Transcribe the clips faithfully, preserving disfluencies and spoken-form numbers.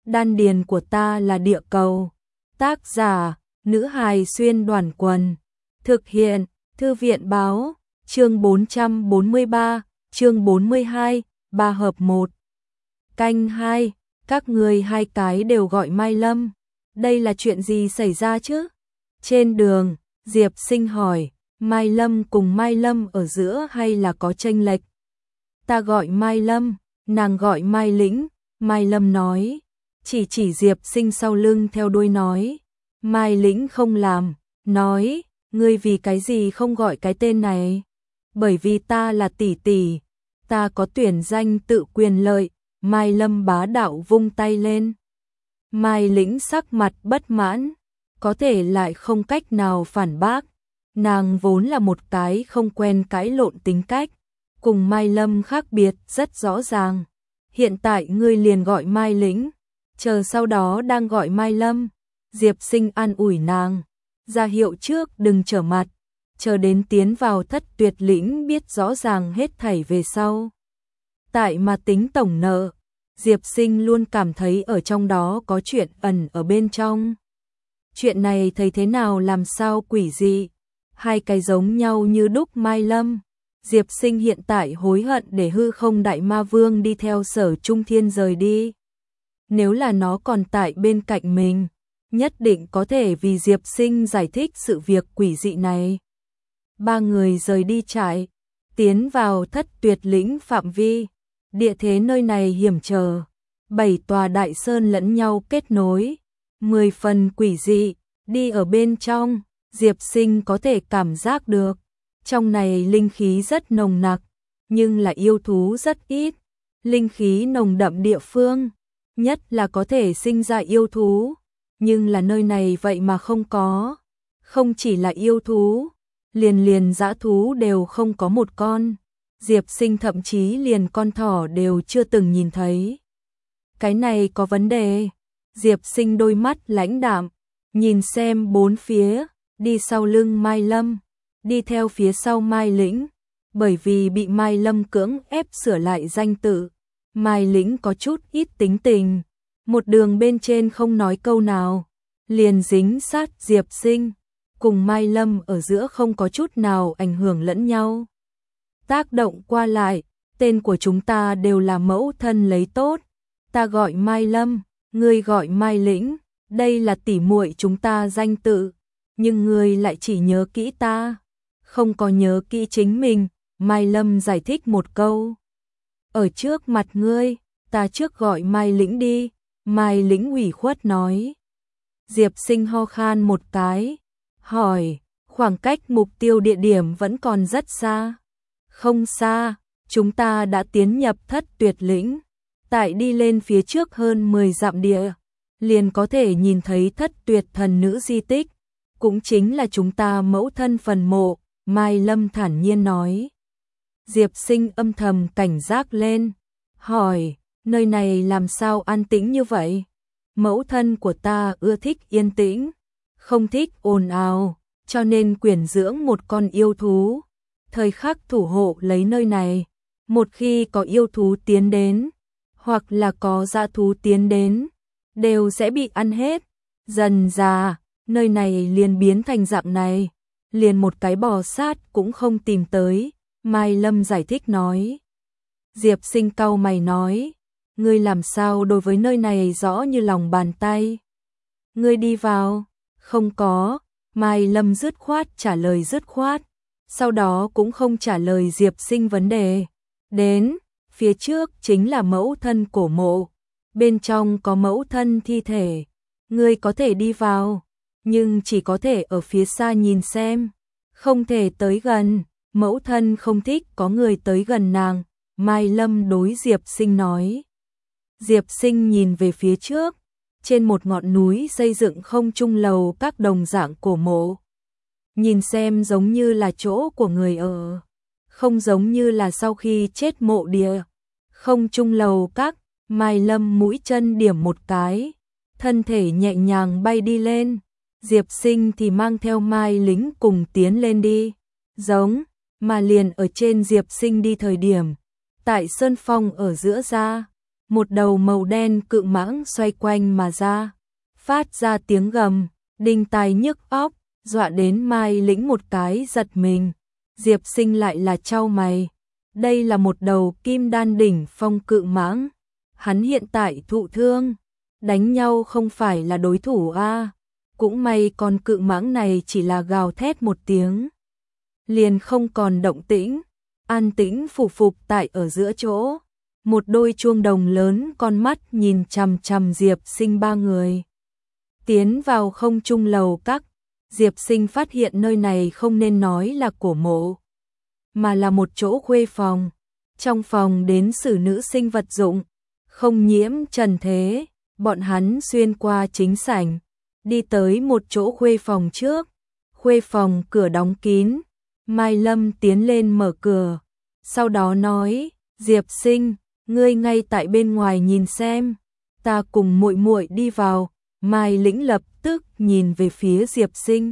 Đan điền của ta là địa cầu. Tác giả, nữ hài xuyên đoàn quần. Thực hiện, thư viện báo, chương bốn trăm bốn mươi ba, chương bốn mươi hai, ba hợp một. Canh hai, các người hai cái đều gọi Mai Lâm. Đây là chuyện gì xảy ra chứ? Trên đường, Diệp Sinh hỏi, Mai Lâm cùng Mai Lâm ở giữa hay là có chênh lệch? Ta gọi Mai Lâm, nàng gọi Mai Lĩnh, Mai Lâm nói. Chỉ chỉ Diệp Sinh sau lưng theo đuôi nói. Mai Lĩnh không làm, nói, ngươi vì cái gì không gọi cái tên này? Bởi vì ta là tỷ tỷ, ta có tuyển danh tự quyền lợi. Mai Lâm bá đạo vung tay lên. Mai Lĩnh sắc mặt bất mãn, có thể lại không cách nào phản bác. Nàng vốn là một cái không quen cãi lộn tính cách, cùng Mai Lâm khác biệt rất rõ ràng. Hiện tại ngươi liền gọi Mai Lĩnh, chờ sau đó đang gọi Mai Lâm. Diệp Sinh an ủi nàng, ra hiệu trước đừng trở mặt, chờ đến tiến vào thất tuyệt lĩnh biết rõ ràng hết thảy về sau. Tại mà tính tổng nợ, Diệp Sinh luôn cảm thấy ở trong đó có chuyện ẩn ở bên trong. Chuyện này thấy thế nào làm sao quỷ dị, hai cái giống nhau như đúc Mai Lâm. Diệp Sinh hiện tại hối hận để hư không đại ma vương đi theo Sở Trung Thiên rời đi. Nếu là nó còn tại bên cạnh mình, nhất định có thể vì Diệp Sinh giải thích sự việc quỷ dị này. Ba người rời đi trại, tiến vào thất tuyệt lĩnh phạm vi. Địa thế nơi này hiểm trở, bảy tòa đại sơn lẫn nhau kết nối, mười phần quỷ dị. Đi ở bên trong, Diệp Sinh có thể cảm giác được, trong này linh khí rất nồng nặc, nhưng là yêu thú rất ít. Linh khí nồng đậm địa phương, nhất là có thể sinh ra yêu thú, nhưng là nơi này vậy mà không có. Không chỉ là yêu thú, liền liền dã thú đều không có một con. Diệp Sinh thậm chí liền con thỏ đều chưa từng nhìn thấy. Cái này có vấn đề. Diệp Sinh đôi mắt lãnh đạm, nhìn xem bốn phía, đi sau lưng Mai Lâm, đi theo phía sau Mai Lĩnh. Bởi vì bị Mai Lâm cưỡng ép sửa lại danh tự, Mai Lĩnh có chút ít tính tình, một đường bên trên không nói câu nào, liền dính sát Diệp Sinh, cùng Mai Lâm ở giữa không có chút nào ảnh hưởng lẫn nhau. Tác động qua lại, tên của chúng ta đều là mẫu thân lấy tốt. Ta gọi Mai Lâm, ngươi gọi Mai Lĩnh, đây là tỉ muội chúng ta danh tự, nhưng ngươi lại chỉ nhớ kỹ ta, không có nhớ kỹ chính mình. Mai Lâm giải thích một câu. Ở trước mặt ngươi, ta trước gọi Mai Lĩnh đi. Mai Lĩnh ủy khuất nói. Diệp Sinh ho khan một cái, hỏi, khoảng cách mục tiêu địa điểm vẫn còn rất xa. Không xa, chúng ta đã tiến nhập thất tuyệt lĩnh. Tại đi lên phía trước hơn mười dặm địa, liền có thể nhìn thấy thất tuyệt thần nữ di tích, cũng chính là chúng ta mẫu thân phần mộ. Mai Lâm thản nhiên nói. Diệp Sinh âm thầm cảnh giác lên, hỏi, nơi này làm sao an tĩnh như vậy? Mẫu thân của ta ưa thích yên tĩnh, không thích ồn ào, cho nên quyển dưỡng một con yêu thú, thời khắc thủ hộ lấy nơi này. Một khi có yêu thú tiến đến, hoặc là có dã thú tiến đến, đều sẽ bị ăn hết. Dần dà, nơi này liền biến thành dạng này, liền một cái bò sát cũng không tìm tới. Mai Lâm giải thích nói. Diệp Sinh cau mày nói, ngươi làm sao đối với nơi này rõ như lòng bàn tay? Ngươi đi vào? Không có. Mai Lâm dứt khoát trả lời dứt khoát, sau đó cũng không trả lời Diệp Sinh vấn đề. Đến, phía trước chính là mẫu thân cổ mộ, bên trong có mẫu thân thi thể, ngươi có thể đi vào, nhưng chỉ có thể ở phía xa nhìn xem, không thể tới gần. Mẫu thân không thích có người tới gần nàng. Mai Lâm đối Diệp Sinh nói. Diệp Sinh nhìn về phía trước, trên một ngọn núi xây dựng không trung lầu các đồng dạng cổ mộ. Nhìn xem giống như là chỗ của người ở, không giống như là sau khi chết mộ địa. Không trung lầu các, Mai Lâm mũi chân điểm một cái, thân thể nhẹ nhàng bay đi lên. Diệp Sinh thì mang theo Mai Lĩnh cùng tiến lên đi. Giống, mà liền ở trên Diệp Sinh đi thời điểm, tại sơn phong ở giữa ra, một đầu màu đen cự mãng xoay quanh mà ra, phát ra tiếng gầm, đinh tai nhức óc, dọa đến Mai Lĩnh một cái giật mình. Diệp Sinh lại là chau mày, đây là một đầu kim đan đỉnh phong cự mãng, hắn hiện tại thụ thương, đánh nhau không phải là đối thủ a. Cũng may con cự mãng này chỉ là gào thét một tiếng, liền không còn động tĩnh, an tĩnh phủ phục tại ở giữa chỗ. Một đôi chuông đồng lớn con mắt nhìn chằm chằm Diệp Sinh ba người. Tiến vào không trung lầu các, Diệp Sinh phát hiện nơi này không nên nói là cổ mộ, mà là một chỗ khuê phòng. Trong phòng đến xử nữ sinh vật dụng, không nhiễm trần thế, bọn hắn xuyên qua chính sảnh, đi tới một chỗ khuê phòng trước. Khuê phòng cửa đóng kín, Mai Lâm tiến lên mở cửa, sau đó nói, Diệp Sinh, ngươi ngay tại bên ngoài nhìn xem, ta cùng muội muội đi vào. Mai Lĩnh lập tức nhìn về phía Diệp Sinh.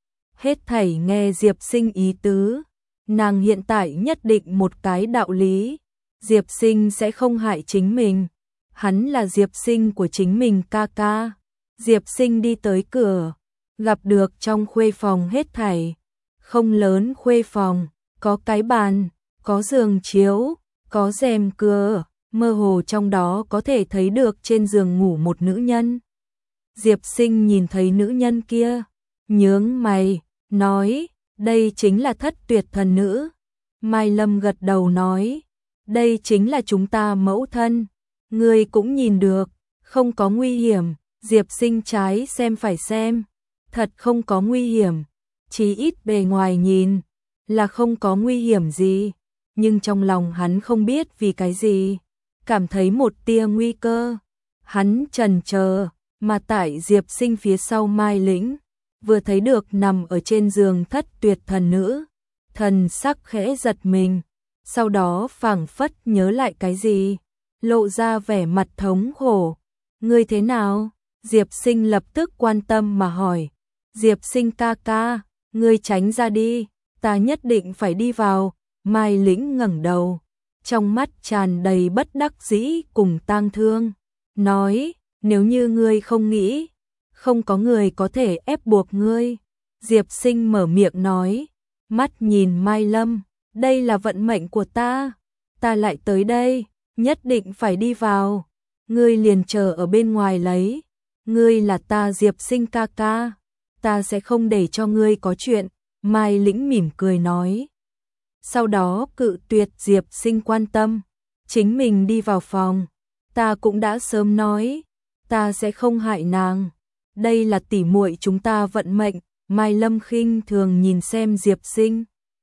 Hết thảy nghe Diệp Sinh ý tứ, nàng hiện tại nhất định một cái đạo lý, Diệp Sinh sẽ không hại chính mình, hắn là Diệp Sinh của chính mình ca ca. Diệp Sinh đi tới cửa, gặp được trong khuê phòng hết thảy, không lớn khuê phòng, có cái bàn, có giường chiếu, có rèm cửa, mơ hồ trong đó có thể thấy được trên giường ngủ một nữ nhân. Diệp Sinh nhìn thấy nữ nhân kia, nhướng mày, nói, đây chính là Thất Tuyệt thần nữ. Mai Lâm gật đầu nói, đây chính là chúng ta mẫu thân, ngươi cũng nhìn được, không có nguy hiểm. Diệp Sinh trái xem phải xem, thật không có nguy hiểm, chí ít bề ngoài nhìn là không có nguy hiểm gì, nhưng trong lòng hắn không biết vì cái gì, cảm thấy một tia nguy cơ. Hắn chần chờ, mà tại Diệp Sinh phía sau Mai Lĩnh, vừa thấy được nằm ở trên giường Thất Tuyệt thần nữ, thần sắc khẽ giật mình, sau đó phảng phất nhớ lại cái gì, lộ ra vẻ mặt thống khổ. Ngươi thế nào? Diệp Sinh lập tức quan tâm mà hỏi. Diệp Sinh ca ca, ngươi tránh ra đi, ta nhất định phải đi vào. Mai Lĩnh ngẩng đầu, trong mắt tràn đầy bất đắc dĩ cùng tang thương, nói, nếu như ngươi không nghĩ, không có người có thể ép buộc ngươi. Diệp Sinh mở miệng nói, mắt nhìn Mai Lâm, đây là vận mệnh của ta, ta lại tới đây, nhất định phải đi vào, ngươi liền chờ ở bên ngoài lấy, ngươi là ta Diệp Sinh ca ca, ta sẽ không để cho ngươi có chuyện. Mai Lĩnh mỉm cười nói, sau đó cự tuyệt Diệp Sinh quan tâm, chính mình đi vào phòng. Ta cũng đã sớm nói, ta sẽ không hại nàng, đây là tỉ muội chúng ta vận mệnh. Mai Lâm khinh thường nhìn xem Diệp Sinh,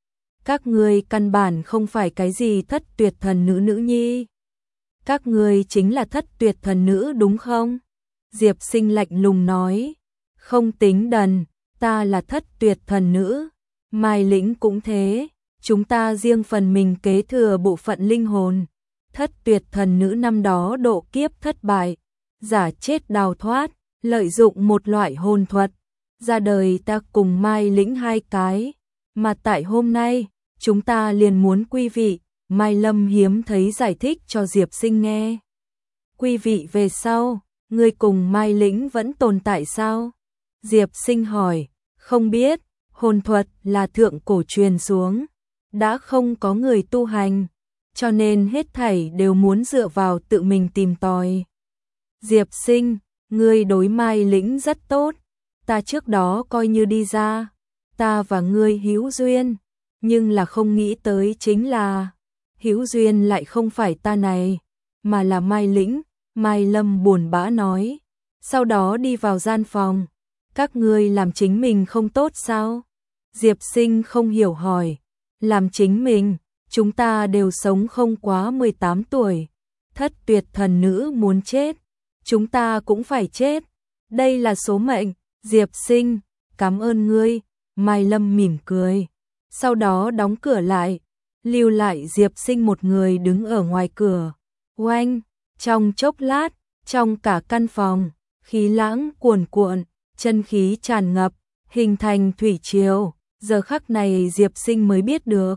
các ngươi căn bản không phải cái gì Thất Tuyệt thần nữ nữ nhi, các ngươi chính là Thất Tuyệt thần nữ đúng không? Diệp Sinh lạnh lùng nói, không tính đần, ta là Thất Tuyệt thần nữ, Mai Lĩnh cũng thế, chúng ta riêng phần mình kế thừa bộ phận linh hồn. Thất Tuyệt thần nữ năm đó độ kiếp thất bại, giả chết đào thoát, lợi dụng một loại hồn thuật, ra đời ta cùng Mai Lĩnh hai cái, mà tại hôm nay, chúng ta liền muốn quy vị. Mai Lâm hiếm thấy giải thích cho Diệp Sinh nghe. Quy vị về sau, ngươi cùng Mai Lĩnh vẫn tồn tại sao? Diệp Sinh hỏi, không biết, hồn thuật là thượng cổ truyền xuống, đã không có người tu hành, cho nên hết thảy đều muốn dựa vào tự mình tìm tòi. Diệp Sinh, ngươi đối Mai Lĩnh rất tốt, ta trước đó coi như đi ra, ta và ngươi hữu duyên, nhưng là không nghĩ tới chính là hữu duyên lại không phải ta này, mà là Mai Lĩnh. Mai Lâm buồn bã nói, sau đó đi vào gian phòng, các ngươi làm chính mình không tốt sao? Diệp Sinh không hiểu hỏi, làm chính mình, chúng ta đều sống không quá mười tám tuổi, Thất Tuyệt thần nữ muốn chết, chúng ta cũng phải chết, đây là số mệnh. Diệp Sinh, cảm ơn ngươi. Mai Lâm mỉm cười, sau đó đóng cửa lại, lưu lại Diệp Sinh một người đứng ở ngoài cửa. Oanh, trong chốc lát, trong cả căn phòng, khí lãng cuồn cuộn, chân khí tràn ngập, hình thành thủy triều. Giờ khắc này Diệp Sinh mới biết được,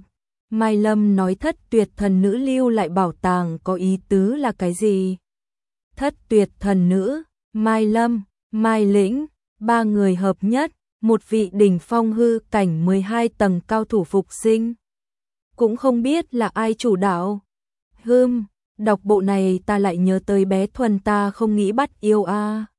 Mai Lâm nói thất tuyệt thần nữ lưu lại bảo tàng có ý tứ là cái gì? Thất tuyệt thần nữ, Mai Lâm, Mai Lĩnh, ba người hợp nhất, một vị đỉnh phong hư cảnh mười hai tầng cao thủ phục sinh. Cũng không biết là ai chủ đạo. Hừm, đọc bộ này ta lại nhớ tới bé Thuần ta không nghĩ bắt yêu a.